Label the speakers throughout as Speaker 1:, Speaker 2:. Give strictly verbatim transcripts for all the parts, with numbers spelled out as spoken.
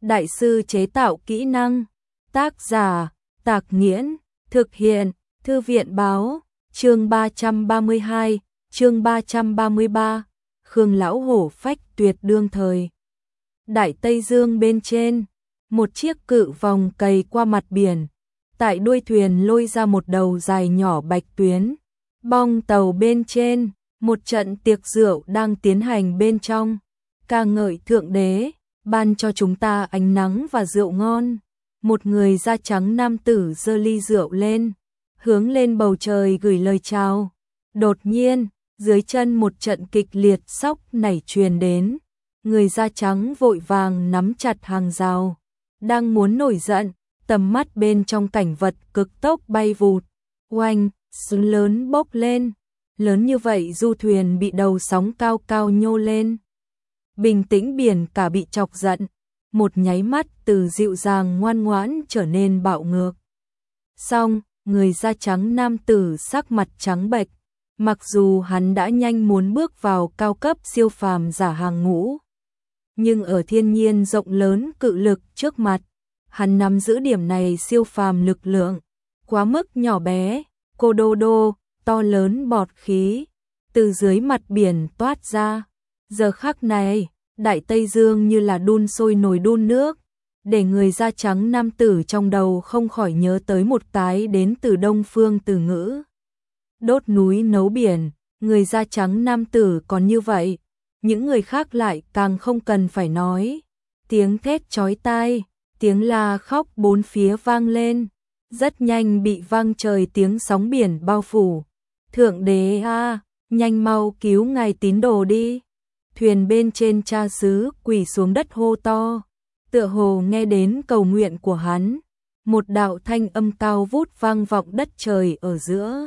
Speaker 1: Đại sư chế tạo kỹ năng. Tác giả Tạc Nghiễn. Thực hiện Thư viện báo. Chương ba trăm ba mươi hai, chương ba trăm ba mươi ba. Khương lão hổ phách tuyệt đương thời. Đại Tây Dương bên trên, một chiếc cự vòng cày qua mặt biển, tại đuôi thuyền lôi ra một đầu dài nhỏ bạch tuyến. Bong tàu bên trên, một trận tiệc rượu đang tiến hành bên trong, ca ngợi Thượng Đế, ban cho chúng ta ánh nắng và rượu ngon. Một người da trắng nam tử giơ ly rượu lên, hướng lên bầu trời gửi lời chào. Đột nhiên, dưới chân một trận kịch liệt sóc nảy truyền đến. Người da trắng vội vàng nắm chặt hàng rào, đang muốn nổi giận, tầm mắt bên trong cảnh vật cực tốc bay vụt. Oanh, sóng lớn bốc lên, lớn như vậy du thuyền bị đầu sóng cao cao nhô lên. Bình tĩnh biển cả bị chọc giận, một nháy mắt từ dịu dàng ngoan ngoãn trở nên bạo ngược. Xong, người da trắng nam tử sắc mặt trắng bệch, mặc dù hắn đã nhanh muốn bước vào cao cấp siêu phàm giả hàng ngũ, nhưng ở thiên nhiên rộng lớn cự lực trước mặt, hắn nắm giữ điểm này siêu phàm lực lượng, quá mức nhỏ bé, cô đô đô, to lớn bọt khí, từ dưới mặt biển toát ra. Giờ khắc này, Đại Tây Dương như là đun sôi nồi đun nước, để người da trắng nam tử trong đầu không khỏi nhớ tới một cái đến từ Đông Phương từ ngữ. Đốt núi nấu biển, người da trắng nam tử còn như vậy, những người khác lại càng không cần phải nói. Tiếng thét chói tai, tiếng la khóc bốn phía vang lên, rất nhanh bị vang trời tiếng sóng biển bao phủ. Thượng Đế a, nhanh mau cứu ngài tín đồ đi. Thuyền bên trên cha xứ quỳ xuống đất hô to, tựa hồ nghe đến cầu nguyện của hắn. Một đạo thanh âm cao vút vang vọng đất trời ở giữa.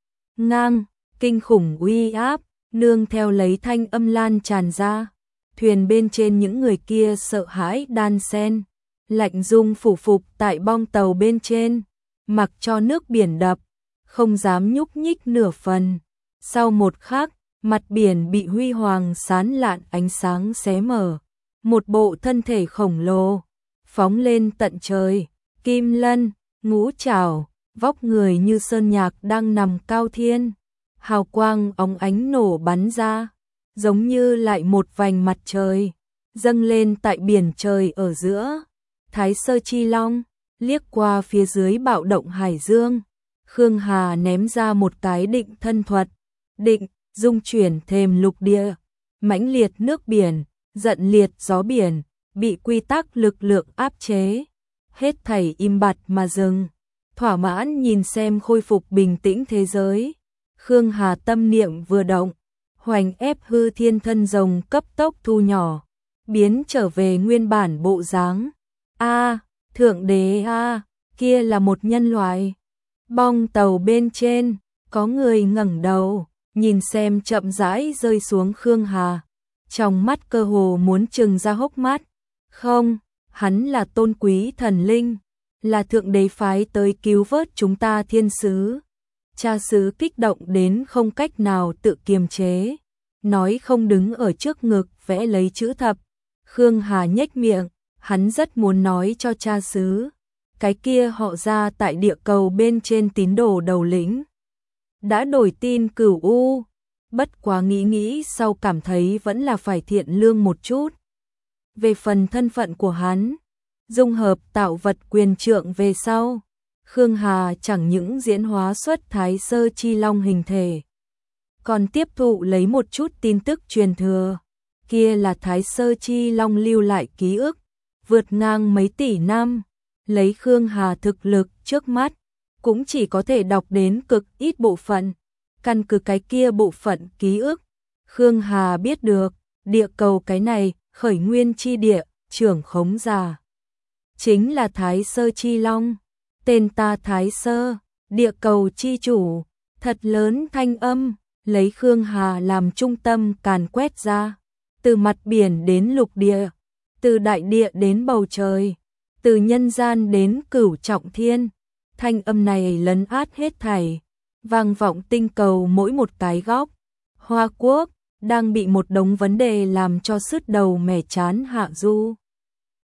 Speaker 1: Ngang, kinh khủng uy áp, nương theo lấy thanh âm lan tràn ra. Thuyền bên trên những người kia sợ hãi đan sen, lạnh rung phủ phục tại bong tàu bên trên, mặc cho nước biển đập, không dám nhúc nhích nửa phần. Sau một khắc, mặt biển bị huy hoàng sáng lạn ánh sáng xé mở, một bộ thân thể khổng lồ phóng lên tận trời, kim lân, ngũ trảo, vóc người như sơn nhạc đang nằm cao thiên, hào quang óng ánh nổ bắn ra, giống như lại một vành mặt trời dâng lên tại biển trời ở giữa. Thái Sơ Chi Long liếc qua phía dưới bạo động hải dương, Khương Hà ném ra một cái định thân thuật, định dung chuyển thềm lục địa, mãnh liệt nước biển, giận liệt gió biển, bị quy tắc lực lượng áp chế, hết thảy im bặt mà dừng. Thỏa mãn nhìn xem khôi phục bình tĩnh thế giới, Khương Hà tâm niệm vừa động, hoành ép hư thiên thân rồng cấp tốc thu nhỏ, biến trở về nguyên bản bộ dáng. A, Thượng Đế a, kia là một nhân loại. Bong tàu bên trên, có người ngẩng đầu, nhìn xem chậm rãi rơi xuống Khương Hà, trong mắt cơ hồ muốn trừng ra hốc mắt. Không, hắn là tôn quý thần linh, là Thượng Đế phái tới cứu vớt chúng ta thiên sứ. Cha xứ kích động đến không cách nào tự kiềm chế, nói không đứng ở trước ngực vẽ lấy chữ thập. Khương Hà nhếch miệng, hắn rất muốn nói cho cha xứ, cái kia họ ra tại địa cầu bên trên tín đồ đầu lĩnh đã đổi tin Cửu U, bất quá nghĩ nghĩ sau cảm thấy vẫn là phải thiện lương một chút. Về phần thân phận của hắn, dung hợp tạo vật quyền trượng về sau, Khương Hà chẳng những diễn hóa xuất Thái Sơ Chi Long hình thể, còn tiếp thụ lấy một chút tin tức truyền thừa, kia là Thái Sơ Chi Long lưu lại ký ức, vượt ngang mấy tỷ năm, lấy Khương Hà thực lực trước mắt, cũng chỉ có thể đọc đến cực ít bộ phận. Căn cứ cái kia bộ phận ký ức, Khương Hà biết được, địa cầu cái này, khởi nguyên chi địa, trưởng khống giả chính là Thái Sơ Chi Long. Tên ta Thái Sơ, địa cầu chi chủ, thật lớn thanh âm, lấy Khương Hà làm trung tâm càn quét ra, từ mặt biển đến lục địa, từ đại địa đến bầu trời, từ nhân gian đến cửu trọng thiên. Thanh âm này lấn át hết thảy, vang vọng tinh cầu mỗi một cái góc. Hoa Quốc đang bị một đống vấn đề làm cho sứt đầu mẻ chán hạ du.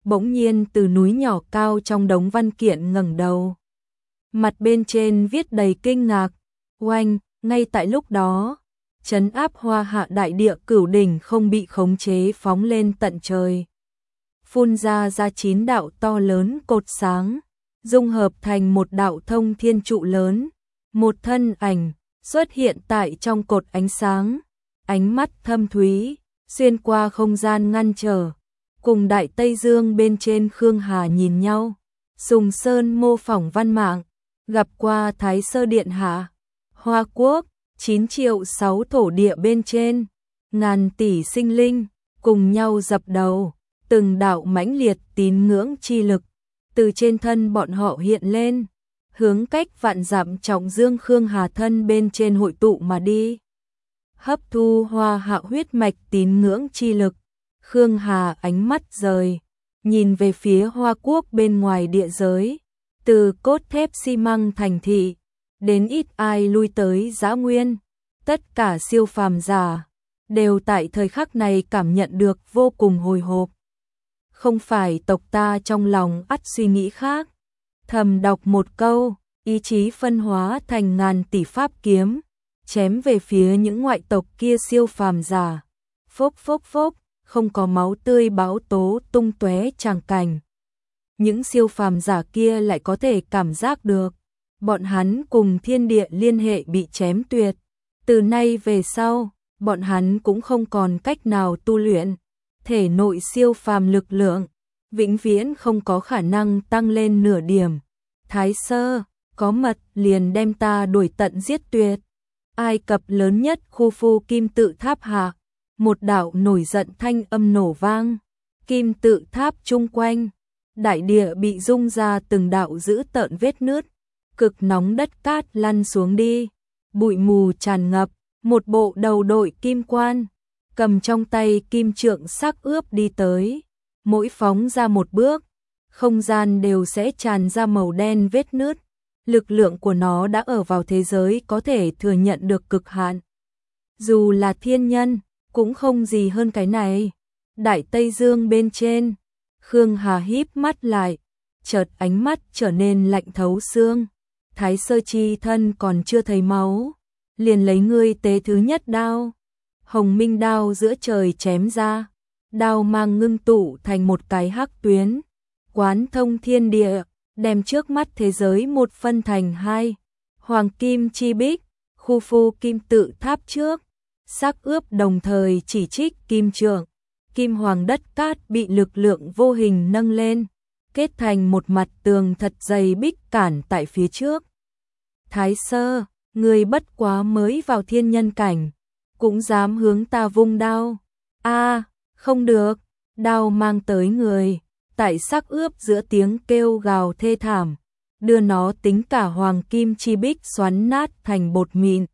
Speaker 1: bỗng nhiên từ núi nhỏ cao trong đống văn kiện ngẩng đầu. Mặt bên trên viết đầy kinh ngạc. Oanh, ngay tại lúc đó, trấn áp Hoa Hạ đại địa cửu đỉnh không bị khống chế phóng lên tận trời. Phun ra ra chín đạo to lớn cột sáng, dung hợp thành một đạo thông thiên trụ lớn. Một thân ảnh xuất hiện tại trong cột ánh sáng, ánh mắt thâm thúy, xuyên qua không gian ngăn trở, cùng Đại Tây Dương bên trên Khương Hà nhìn nhau. Sùng Sơn mô phỏng văn mạng, gặp qua Thái Sơ Điện Hạ. Hoa Quốc, chín triệu sáu thổ địa bên trên, ngàn tỷ sinh linh, cùng nhau dập đầu, từng đạo mãnh liệt tín ngưỡng chi lực, từ trên thân bọn họ hiện lên, hướng cách vạn dặm trọng dương Khương Hà thân bên trên hội tụ mà đi. Hấp thu Hoa Hạ huyết mạch tín ngưỡng chi lực, Khương Hà ánh mắt rời, nhìn về phía Hoa Quốc bên ngoài địa giới, từ cốt thép xi măng thành thị, đến ít ai lui tới dã nguyên, tất cả siêu phàm giả đều tại thời khắc này cảm nhận được vô cùng hồi hộp. Không phải tộc ta trong lòng ắt suy nghĩ khác, thầm đọc một câu, ý chí phân hóa thành ngàn tỷ pháp kiếm, chém về phía những ngoại tộc kia siêu phàm giả. Phốc phốc phốc, không có máu tươi bão tố tung tóe tràng cảnh. Những siêu phàm giả kia lại có thể cảm giác được, bọn hắn cùng thiên địa liên hệ bị chém tuyệt. Từ nay về sau, bọn hắn cũng không còn cách nào tu luyện, thể nội siêu phàm lực lượng, vĩnh viễn không có khả năng tăng lên nửa điểm. Thái Sơ, có mật liền đem ta đuổi tận giết tuyệt. Ai Cập lớn nhất khu phu kim tự tháp hạ, một đạo nổi giận thanh âm nổ vang, kim tự tháp chung quanh, đại địa bị rung ra từng đạo dữ tợn vết nứt, cực nóng đất cát lăn xuống đi, bụi mù tràn ngập, một bộ đầu đội kim quan, cầm trong tay kim trượng sắc ướp đi tới, mỗi phóng ra một bước, không gian đều sẽ tràn ra màu đen vết nứt. Lực lượng của nó đã ở vào thế giới có thể thừa nhận được cực hạn. Dù là thiên nhân, cũng không gì hơn cái này. Đại Tây Dương bên trên, Khương Hà híp mắt lại, chợt ánh mắt trở nên lạnh thấu xương. Thái Sơ chi thân còn chưa thấy máu, liền lấy ngươi tế thứ nhất đao. Hồng minh đao giữa trời chém ra, đao mang ngưng tụ thành một cái hắc tuyến, quán thông thiên địa, đem trước mắt thế giới một phân thành hai. Hoàng kim chi bích, khu phu kim tự tháp trước, sắc ướp đồng thời chỉ trích kim trượng, kim hoàng đất cát bị lực lượng vô hình nâng lên, kết thành một mặt tường thật dày bích cản tại phía trước. Thái Sơ, người bất quá mới vào thiên nhân cảnh, cũng dám hướng ta vung đao. A, không được, đao mang tới người. Tại sắc ướp giữa tiếng kêu gào thê thảm, đưa nó tính cả hoàng kim chi bích xoắn nát thành bột mịn.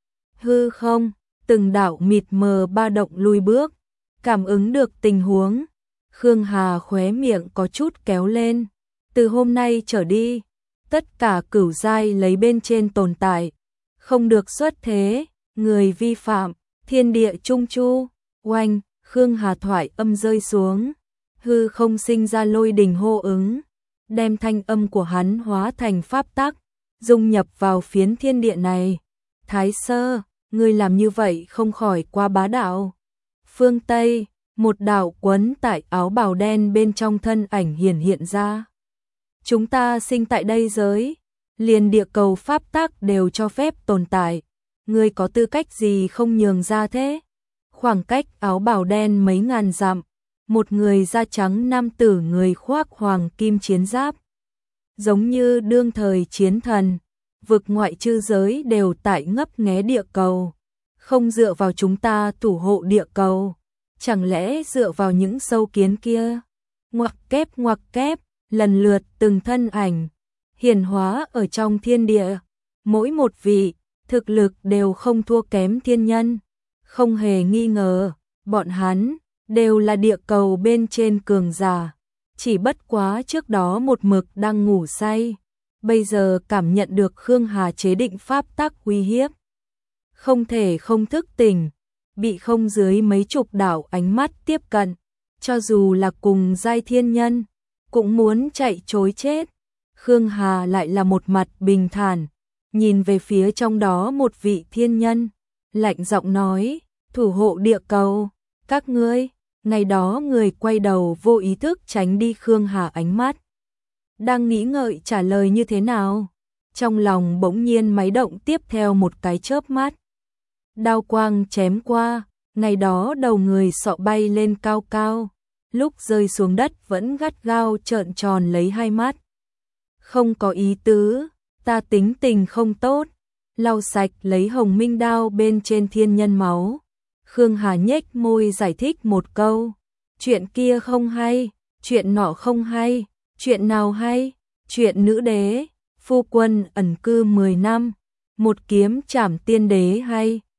Speaker 1: Hư không, từng đạo mịt mờ ba động lùi bước, cảm ứng được tình huống, Khương Hà khóe miệng có chút kéo lên. Từ hôm nay trở đi, tất cả cửu giai lấy bên trên tồn tại, không được xuất thế, người vi phạm, thiên địa trung chu. Oanh, Khương Hà thoại âm rơi xuống, hư không sinh ra lôi đình hô ứng, đem thanh âm của hắn hóa thành pháp tắc, dung nhập vào phiến thiên địa này. Thái Sơ, ngươi làm như vậy không khỏi quá bá đạo. Phương Tây, một đạo quấn tại áo bào đen bên trong thân ảnh hiển hiện ra. Chúng ta sinh tại đây giới, liền địa cầu pháp tắc đều cho phép tồn tại, ngươi có tư cách gì không nhường ra thế? Khoảng cách áo bào đen mấy ngàn dặm, một người da trắng nam tử người khoác hoàng kim chiến giáp, giống như đương thời chiến thần, vực ngoại chư giới đều tại ngấp nghé địa cầu, không dựa vào chúng ta thủ hộ địa cầu, chẳng lẽ dựa vào những sâu kiến kia? Ngoặc kép ngoặc kép, lần lượt từng thân ảnh hiển hóa ở trong thiên địa, mỗi một vị thực lực đều không thua kém thiên nhân, không hề nghi ngờ, bọn hắn đều là địa cầu bên trên cường giả, chỉ bất quá trước đó một mực đang ngủ say, bây giờ cảm nhận được Khương Hà chế định pháp tắc uy hiếp, không thể không thức tỉnh, bị không dưới mấy chục đạo ánh mắt tiếp cận, cho dù là cùng giai thiên nhân, cũng muốn chạy trối chết. Khương Hà lại là một mặt bình thản, nhìn về phía trong đó một vị thiên nhân, lạnh giọng nói, thủ hộ địa cầu, các ngươi. Ngày đó người quay đầu vô ý thức tránh đi Khương Hà ánh mắt. Đang nghĩ ngợi trả lời như thế nào, trong lòng bỗng nhiên máy động tiếp theo một cái chớp mắt. Đao quang chém qua, ngày đó đầu người sọ bay lên cao cao, lúc rơi xuống đất vẫn gắt gao trợn tròn lấy hai mắt. Không có ý tứ, ta tính tình không tốt, lau sạch lấy hồng minh đao bên trên thiên nhân máu. Khương Hà nhếch môi giải thích một câu, chuyện kia không hay, chuyện nọ không hay, chuyện nào hay, chuyện nữ đế, phu quân ẩn cư mười năm, một kiếm trảm tiên đế hay.